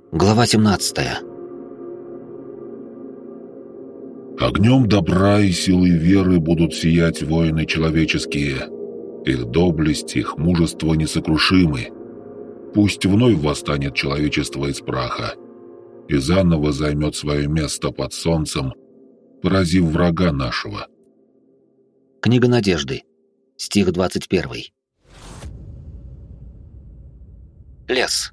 Глава 17. Огнем добра и силой веры будут сиять воины человеческие. Их доблесть, их мужество несокрушимы. Пусть вновь восстанет человечество из праха и заново займет свое место под солнцем, поразив врага нашего. Книга Надежды. Стих 21. Лес.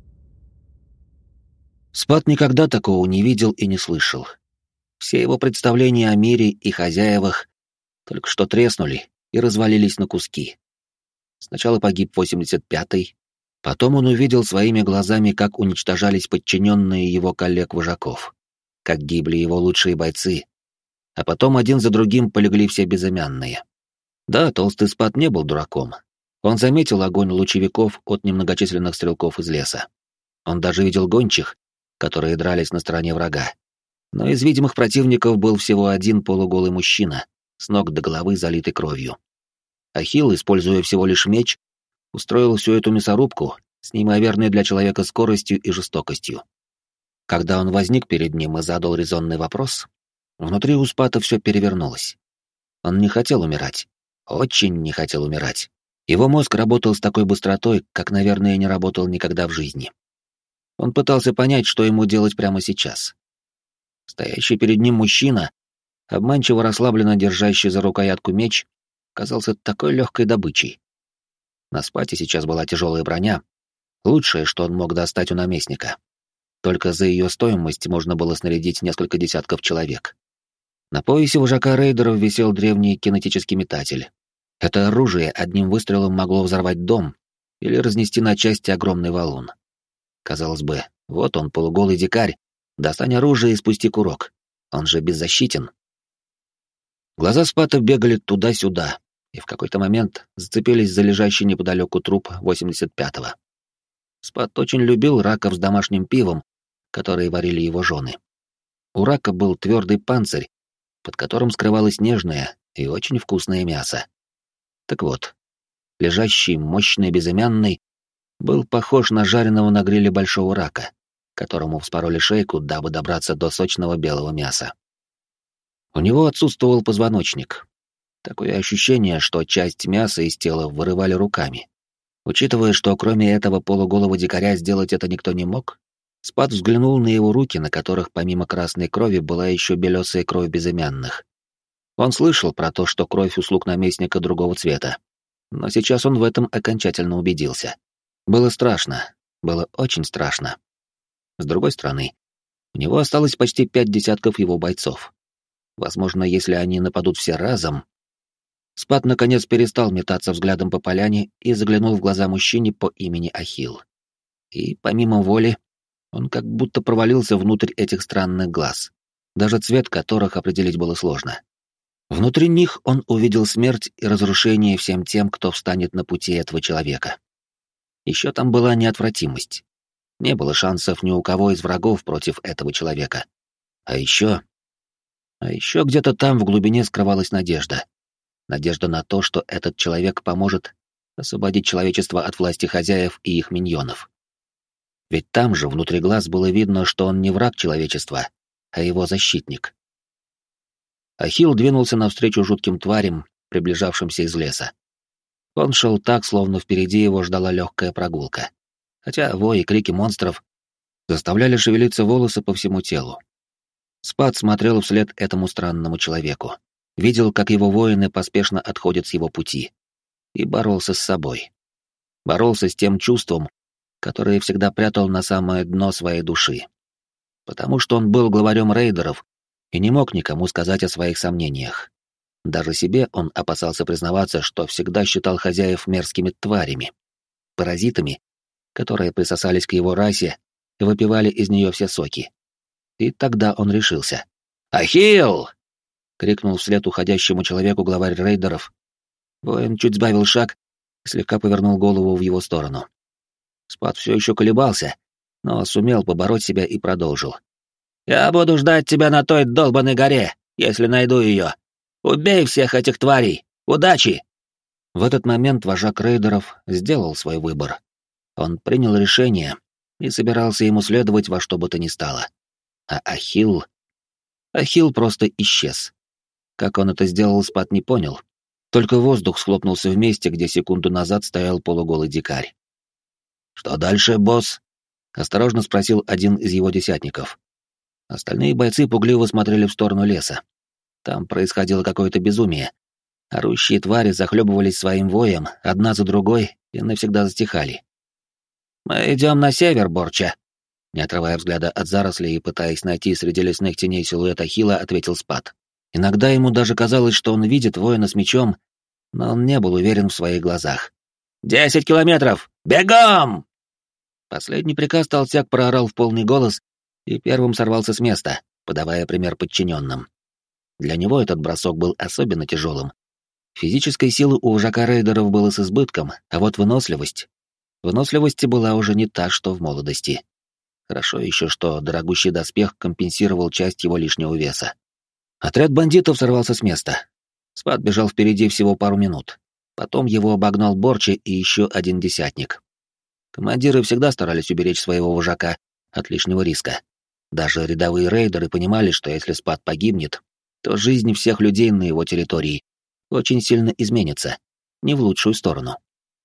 Спад никогда такого не видел и не слышал. Все его представления о мире и хозяевах только что треснули и развалились на куски. Сначала погиб 85-й, потом он увидел своими глазами, как уничтожались подчиненные его коллег-вожаков, как гибли его лучшие бойцы, а потом один за другим полегли все безымянные. Да, толстый Спад не был дураком. Он заметил огонь лучевиков от немногочисленных стрелков из леса. Он даже видел гончих, которые дрались на стороне врага. Но из видимых противников был всего один полуголый мужчина, с ног до головы залитый кровью. Ахилл, используя всего лишь меч, устроил всю эту мясорубку с неимоверной для человека скоростью и жестокостью. Когда он возник перед ним и задал резонный вопрос, внутри у Спата все перевернулось. Он не хотел умирать. Очень не хотел умирать. Его мозг работал с такой быстротой, как, наверное, не работал никогда в жизни. Он пытался понять, что ему делать прямо сейчас. Стоящий перед ним мужчина, обманчиво расслабленно держащий за рукоятку меч, казался такой легкой добычей. На Спате сейчас была тяжелая броня, лучшее, что он мог достать у наместника. Только за ее стоимость можно было снарядить несколько десятков человек. На поясе вожака рейдеров висел древний кинетический метатель. Это оружие одним выстрелом могло взорвать дом или разнести на части огромный валун. Казалось бы, вот он, полуголый дикарь, достань оружие и спусти курок. Он же беззащитен. Глаза Спата бегали туда-сюда, и в какой-то момент зацепились за лежащий неподалеку труп 85-го. Спат очень любил раков с домашним пивом, которые варили его жены. У рака был твердый панцирь, под которым скрывалось нежное и очень вкусное мясо. Так вот, лежащий, мощный, безымянный, был похож на жареного на гриле большого рака, которому вспороли шейку, дабы добраться до сочного белого мяса. У него отсутствовал позвоночник. Такое ощущение, что часть мяса из тела вырывали руками. Учитывая, что кроме этого полуголого дикаря сделать это никто не мог, Спат взглянул на его руки, на которых помимо красной крови была еще белесая кровь безымянных. Он слышал про то, что кровь у слуг наместника другого цвета, но сейчас он в этом окончательно убедился. Было страшно, было очень страшно. С другой стороны, у него осталось почти 5 десятков его бойцов. Возможно, если они нападут все разом... Спат наконец перестал метаться взглядом по поляне и заглянул в глаза мужчине по имени Ахилл. И, помимо воли, он как будто провалился внутрь этих странных глаз, даже цвет которых определить было сложно. Внутри них он увидел смерть и разрушение всем тем, кто встанет на пути этого человека. Еще там была неотвратимость. Не было шансов ни у кого из врагов против этого человека. А еще где-то там в глубине скрывалась надежда. Надежда на то, что этот человек поможет освободить человечество от власти хозяев и их миньонов. Ведь там же, внутри глаз, было видно, что он не враг человечества, а его защитник. Ахилл двинулся навстречу жутким тварям, приближавшимся из леса. Он шел так, словно впереди его ждала легкая прогулка. Хотя вой и крики монстров заставляли шевелиться волосы по всему телу. Спат смотрел вслед этому странному человеку, видел, как его воины поспешно отходят с его пути, и боролся с собой. Боролся с тем чувством, которое всегда прятал на самое дно своей души. Потому что он был главарем рейдеров и не мог никому сказать о своих сомнениях. Даже себе он опасался признаваться, что всегда считал хозяев мерзкими тварями, паразитами, которые присосались к его расе и выпивали из нее все соки. И тогда он решился. «Ахилл!» — крикнул вслед уходящему человеку главарь рейдеров. Воин чуть сбавил шаг и слегка повернул голову в его сторону. Спат все еще колебался, но сумел побороть себя и продолжил. «Я буду ждать тебя на той долбанной горе, если найду ее. Убей всех этих тварей! Удачи!» В этот момент вожак рейдеров сделал свой выбор. Он принял решение и собирался ему следовать во что бы то ни стало. А Ахилл... Ахилл просто исчез. Как он это сделал, Спат не понял. Только воздух схлопнулся в месте, где секунду назад стоял полуголый дикарь. «Что дальше, босс?» — осторожно спросил один из его десятников. Остальные бойцы пугливо смотрели в сторону леса. Там происходило какое-то безумие. Орущие твари захлебывались своим воем, одна за другой, и навсегда затихали. «Мы идем на север, Борча», — не отрывая взгляда от зарослей и пытаясь найти среди лесных теней силуэт Ахилла, ответил Спат. Иногда ему даже казалось, что он видит воина с мечом, но он не был уверен в своих глазах. 10 километров! Бегом!» Последний приказ толстяк проорал в полный голос и первым сорвался с места, подавая пример подчиненным. Для него этот бросок был особенно тяжелым. Физической силы у вожака рейдеров было с избытком, а вот выносливость... Выносливость была уже не та, что в молодости. Хорошо еще, что дорогущий доспех компенсировал часть его лишнего веса. Отряд бандитов сорвался с места. Спат бежал впереди всего пару минут. Потом его обогнал Борчи и еще один десятник. Командиры всегда старались уберечь своего вожака от лишнего риска. Даже рядовые рейдеры понимали, что если Спат погибнет, то жизнь всех людей на его территории очень сильно изменится, не в лучшую сторону.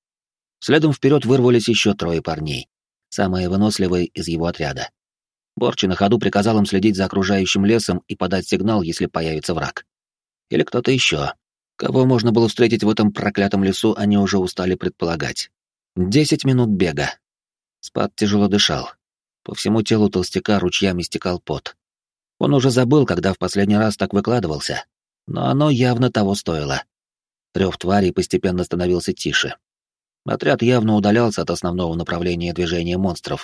Следом вперед вырвались еще 3 парней, самые выносливые из его отряда. Борчи на ходу приказал им следить за окружающим лесом и подать сигнал, если появится враг. Или кто-то еще. Кого можно было встретить в этом проклятом лесу, они уже устали предполагать. 10 минут бега. Спат тяжело дышал. По всему телу толстяка ручьями стекал пот. Он уже забыл, когда в последний раз так выкладывался, но оно явно того стоило. Рев тварей постепенно становился тише. Отряд явно удалялся от основного направления движения монстров.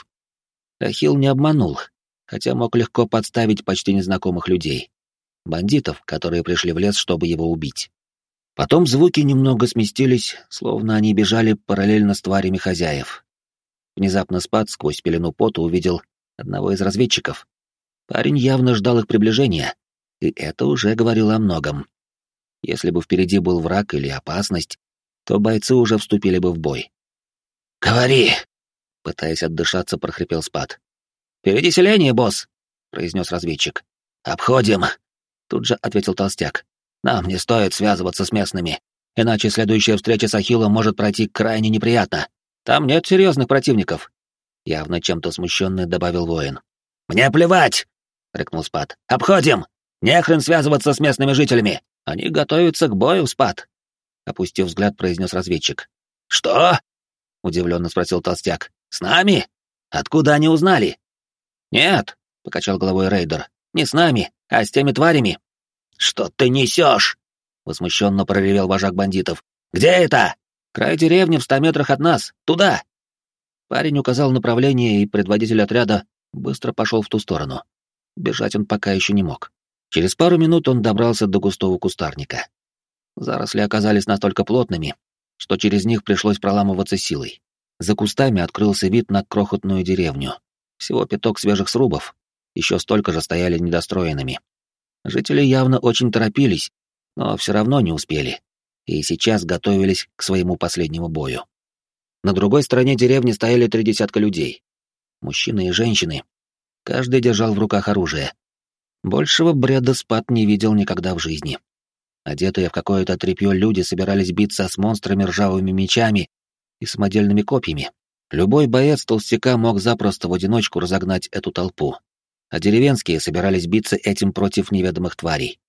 Ахилл не обманул, хотя мог легко подставить почти незнакомых людей. Бандитов, которые пришли в лес, чтобы его убить. Потом звуки немного сместились, словно они бежали параллельно с тварями хозяев. Внезапно Спат сквозь пелену пота увидел одного из разведчиков. Парень явно ждал их приближения, и это уже говорило о многом. Если бы впереди был враг или опасность, то бойцы уже вступили бы в бой. «Говори!» — пытаясь отдышаться, прохрипел Спат. «Впереди селение, босс!» — произнес разведчик. «Обходим!» — тут же ответил толстяк. «Нам не стоит связываться с местными, иначе следующая встреча с Ахиллом может пройти крайне неприятно. Там нет серьезных противников!» Явно чем-то смущенный добавил воин. «Мне плевать!» — рыкнул Спат. «Обходим! Не хрен связываться с местными жителями! Они готовятся к бою, Спат!» Опустив взгляд, произнес разведчик. «Что?» — удивленно спросил толстяк. «С нами? Откуда они узнали?» «Нет», — покачал головой рейдер, — «не с нами, а с теми тварями». «Что ты несешь?» — возмущенно проревел вожак бандитов. «Где это?» «Край деревни в 100 метрах от нас, туда!» Парень указал направление, и предводитель отряда быстро пошел в ту сторону. Бежать он пока еще не мог. Через пару минут он добрался до густого кустарника. Заросли оказались настолько плотными, что через них пришлось проламываться силой. За кустами открылся вид на крохотную деревню. Всего 5 свежих срубов, еще столько же стояли недостроенными. Жители явно очень торопились, но все равно не успели, и сейчас готовились к своему последнему бою. На другой стороне деревни стояли 3 десятка людей. Мужчины и женщины. Каждый держал в руках оружие. Большего бреда Спат не видел никогда в жизни. Одетые в какое-то тряпье люди собирались биться с монстрами ржавыми мечами и самодельными копьями. Любой боец толстяка мог запросто в одиночку разогнать эту толпу, а деревенские собирались биться этим против неведомых тварей.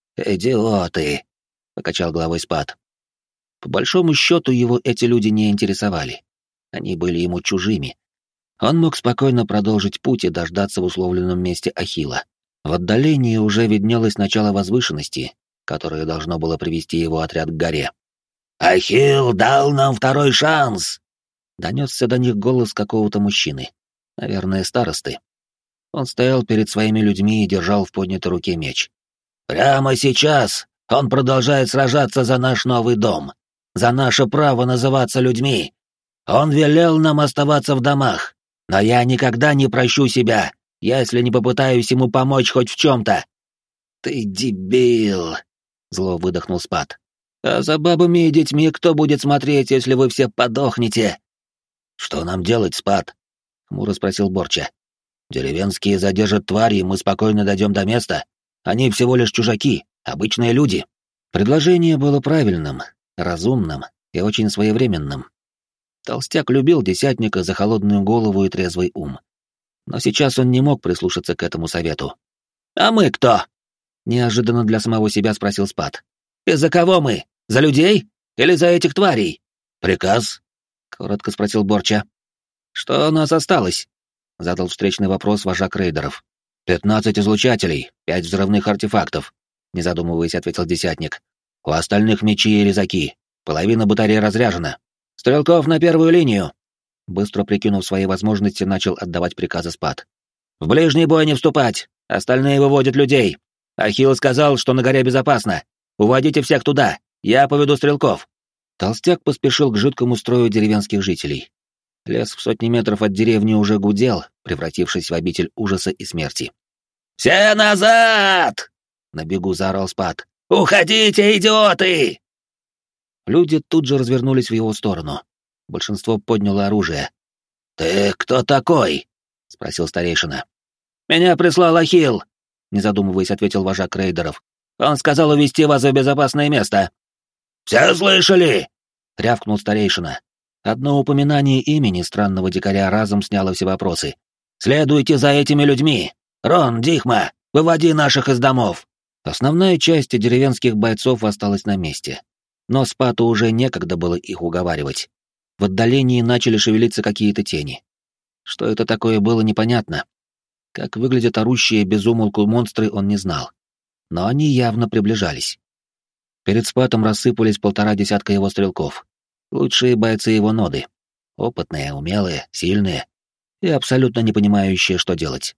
«Идиоты!» — покачал головой Спат. По большому счету его эти люди не интересовали. Они были ему чужими. Он мог спокойно продолжить путь и дождаться в условленном месте Ахилла. В отдалении уже виднелось начало возвышенности, которое должно было привести его отряд к горе. «Ахилл дал нам второй шанс!» Донесся до них голос какого-то мужчины, наверное, старосты. Он стоял перед своими людьми и держал в поднятой руке меч. «Прямо сейчас он продолжает сражаться за наш новый дом, за наше право называться людьми. Он велел нам оставаться в домах, но я никогда не прощу себя, если не попытаюсь ему помочь хоть в чем-то». «Ты дебил!» — зло выдохнул Спат. «А за бабами и детьми кто будет смотреть, если вы все подохнете?» «Что нам делать, Спат?» — хмуро спросил Борча. «Деревенские задержат твари, и мы спокойно дойдем до места. Они всего лишь чужаки, обычные люди». Предложение было правильным, разумным и очень своевременным. Толстяк любил десятника за холодную голову и трезвый ум. Но сейчас он не мог прислушаться к этому совету. «А мы кто?» — неожиданно для самого себя спросил Спат. «Из-за кого мы? За людей? Или за этих тварей?» «Приказ?» — коротко спросил Борча. «Что у нас осталось?» — задал встречный вопрос вожак рейдеров. 15 излучателей, 5 взрывных артефактов», — не задумываясь, ответил десятник. «У остальных мечи и резаки. Половина батареи разряжена. Стрелков на первую линию!» Быстро прикинув свои возможности, начал отдавать приказы Спат. «В ближний бой не вступать! Остальные выводят людей! Ахилл сказал, что на горе безопасно! Уводите всех туда! Я поведу стрелков!» Толстяк поспешил к жидкому строю деревенских жителей. Лес в сотни метров от деревни уже гудел, превратившись в обитель ужаса и смерти. «Все назад!» — на бегу заорал Спат. «Уходите, идиоты!» Люди тут же развернулись в его сторону. Большинство подняло оружие. «Ты кто такой?» — спросил старейшина. «Меня прислал Ахилл», — не задумываясь, ответил вожак рейдеров. «Он сказал увести вас в безопасное место». «Все слышали?» — рявкнул старейшина. Одно упоминание имени странного дикаря разом сняло все вопросы. «Следуйте за этими людьми! Рон, Дихма, выводи наших из домов!» Основная часть деревенских бойцов осталась на месте. Но Спату уже некогда было их уговаривать. В отдалении начали шевелиться какие-то тени. Что это такое, было непонятно. Как выглядят орущие без умолку монстры, он не знал. Но они явно приближались. Перед Спатом рассыпались 1,5 десятка его стрелков. Лучшие бойцы его ноды. Опытные, умелые, сильные и абсолютно не понимающие, что делать.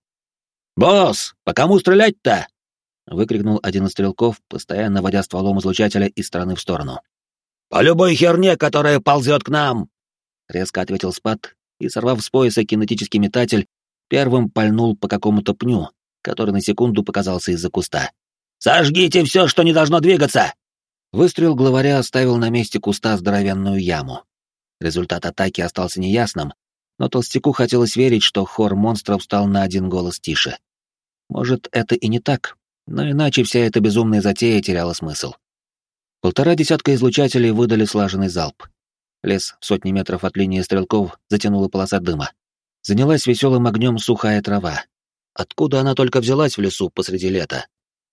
«Босс, по кому стрелять-то?» — выкрикнул один из стрелков, постоянно водя стволом излучателя из стороны в сторону. «По любой херне, которая ползет к нам!» — резко ответил Спат и, сорвав с пояса кинетический метатель, первым пальнул по какому-то пню, который на секунду показался из-за куста. «Сожгите все, что не должно двигаться!» Выстрел главаря оставил на месте куста здоровенную яму. Результат атаки остался неясным, но толстяку хотелось верить, что хор монстров стал на один голос тише. Может, это и не так, но иначе вся эта безумная затея теряла смысл. 1,5 десятка излучателей выдали слаженный залп. Лес в сотни метров от линии стрелков затянула полоса дыма. Занялась веселым огнем сухая трава. Откуда она только взялась в лесу посреди лета?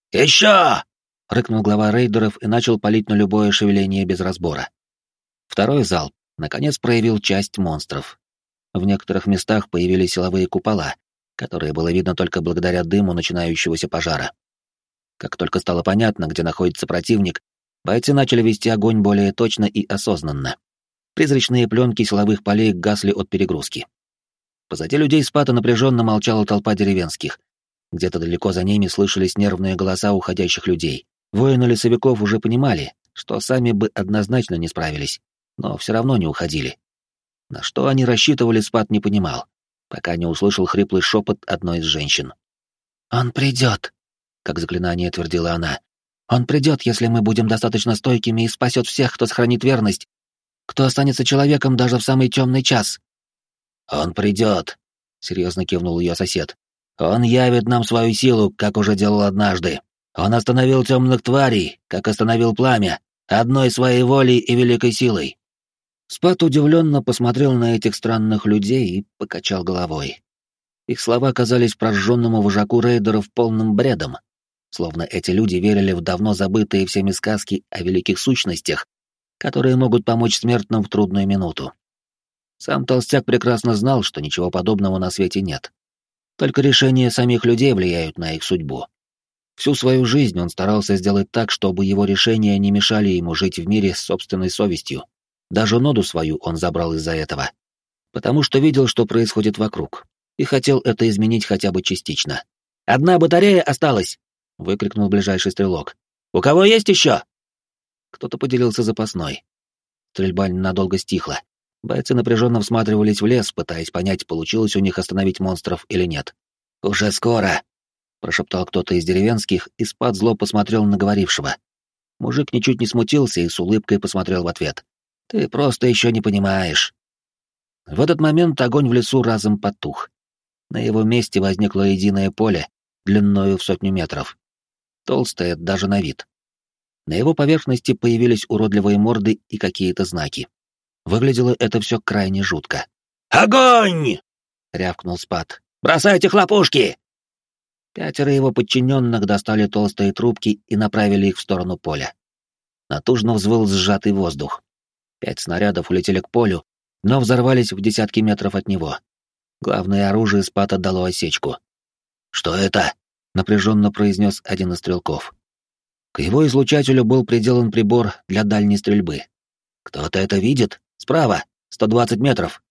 «Еще!» — рыкнул глава рейдеров и начал палить на любое шевеление без разбора. Второй залп, наконец, проявил часть монстров. В некоторых местах появились силовые купола, которые было видно только благодаря дыму начинающегося пожара. Как только стало понятно, где находится противник, бойцы начали вести огонь более точно и осознанно. Призрачные пленки силовых полей гасли от перегрузки. Позади людей Спата напряженно молчала толпа деревенских. Где-то далеко за ними слышались нервные голоса уходящих людей. Воины лесовиков уже понимали, что сами бы однозначно не справились, но все равно не уходили. На что они рассчитывали, Спат не понимал, пока не услышал хриплый шепот одной из женщин. «Он придет», — как заклинание твердила она. «Он придет, если мы будем достаточно стойкими, и спасет всех, кто сохранит верность, кто останется человеком даже в самый темный час». «Он придет», — серьезно кивнул ее сосед. «Он явит нам свою силу, как уже делал однажды. Он остановил темных тварей, как остановил пламя, одной своей волей и великой силой». Спат удивленно посмотрел на этих странных людей и покачал головой. Их слова казались прожженному вожаку рейдеров полным бредом, словно эти люди верили в давно забытые всеми сказки о великих сущностях, которые могут помочь смертным в трудную минуту. Сам толстяк прекрасно знал, что ничего подобного на свете нет. Только решения самих людей влияют на их судьбу. Всю свою жизнь он старался сделать так, чтобы его решения не мешали ему жить в мире с собственной совестью. Даже ноду свою он забрал из-за этого. Потому что видел, что происходит вокруг, и хотел это изменить хотя бы частично. «Одна батарея осталась!» — выкрикнул ближайший стрелок. «У кого есть еще?» Кто-то поделился запасной. Стрельба ненадолго стихла. Бойцы напряженно всматривались в лес, пытаясь понять, получилось у них остановить монстров или нет. «Уже скоро!» — прошептал кто-то из деревенских, и Спат зло посмотрел на говорившего. Мужик ничуть не смутился и с улыбкой посмотрел в ответ. «Ты просто еще не понимаешь». В этот момент огонь в лесу разом потух. На его месте возникло единое поле, длиною в 100 метров. Толстое даже на вид. На его поверхности появились уродливые морды и какие-то знаки. Выглядело это все крайне жутко. «Огонь!» — рявкнул Спад. «Бросайте хлопушки!» 5 его подчиненных достали толстые трубки и направили их в сторону поля. Натужно взвыл сжатый воздух. 5 снарядов улетели к полю, но взорвались в десятки метров от него. Главное оружие Спада дало осечку. «Что это?» — напряженно произнес один из стрелков. К его излучателю был приделан прибор для дальней стрельбы. «Кто-то это видит? Справа, 120 метров».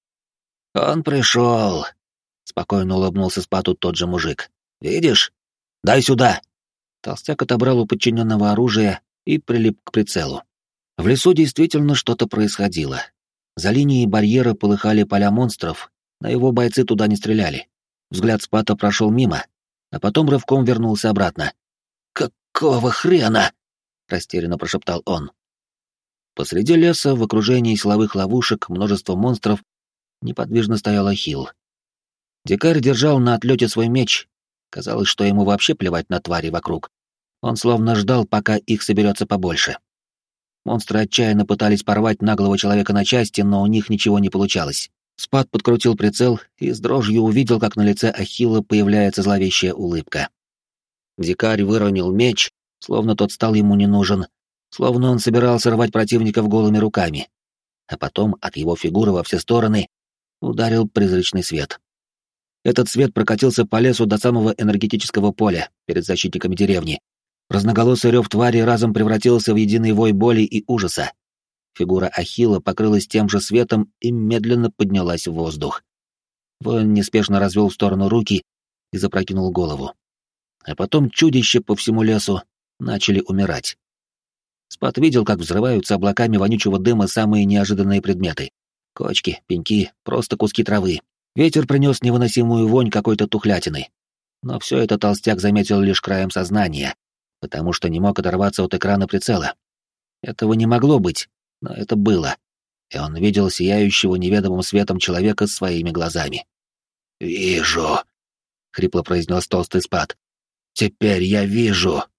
«Он пришел», — спокойно улыбнулся Спаду тот же мужик. «Видишь? Дай сюда!» Толстяк отобрал у подчиненного оружие и прилип к прицелу. В лесу действительно что-то происходило. За линией барьера полыхали поля монстров, но его бойцы туда не стреляли. Взгляд Спата прошел мимо, а потом рывком вернулся обратно. «Какого хрена?» — растерянно прошептал он. Посреди леса, в окружении силовых ловушек, множество монстров, неподвижно стоял Ахилл. Дикарь держал на отлете свой меч. Казалось, что ему вообще плевать на твари вокруг. Он словно ждал, пока их соберется побольше. Монстры отчаянно пытались порвать наглого человека на части, но у них ничего не получалось. Спад подкрутил прицел и с дрожью увидел, как на лице Ахилла появляется зловещая улыбка. Дикарь выронил меч, словно тот стал ему не нужен, словно он собирался рвать противников голыми руками. А потом от его фигуры во все стороны ударил призрачный свет. Этот свет прокатился по лесу до самого энергетического поля перед защитниками деревни. Разноголосый рев твари разом превратился в единый вой боли и ужаса. Фигура Ахилла покрылась тем же светом и медленно поднялась в воздух. Воин неспешно развел в сторону руки и запрокинул голову. А потом чудища по всему лесу начали умирать. Спад видел, как взрываются облаками вонючего дыма самые неожиданные предметы. Кочки, пеньки, просто куски травы. Ветер принес невыносимую вонь какой-то тухлятины. Но все это толстяк заметил лишь краем сознания, потому что не мог оторваться от экрана прицела. Этого не могло быть, но это было. И он видел сияющего неведомым светом человека своими глазами. «Вижу», — хрипло произнес толстый Спад. «Теперь я вижу,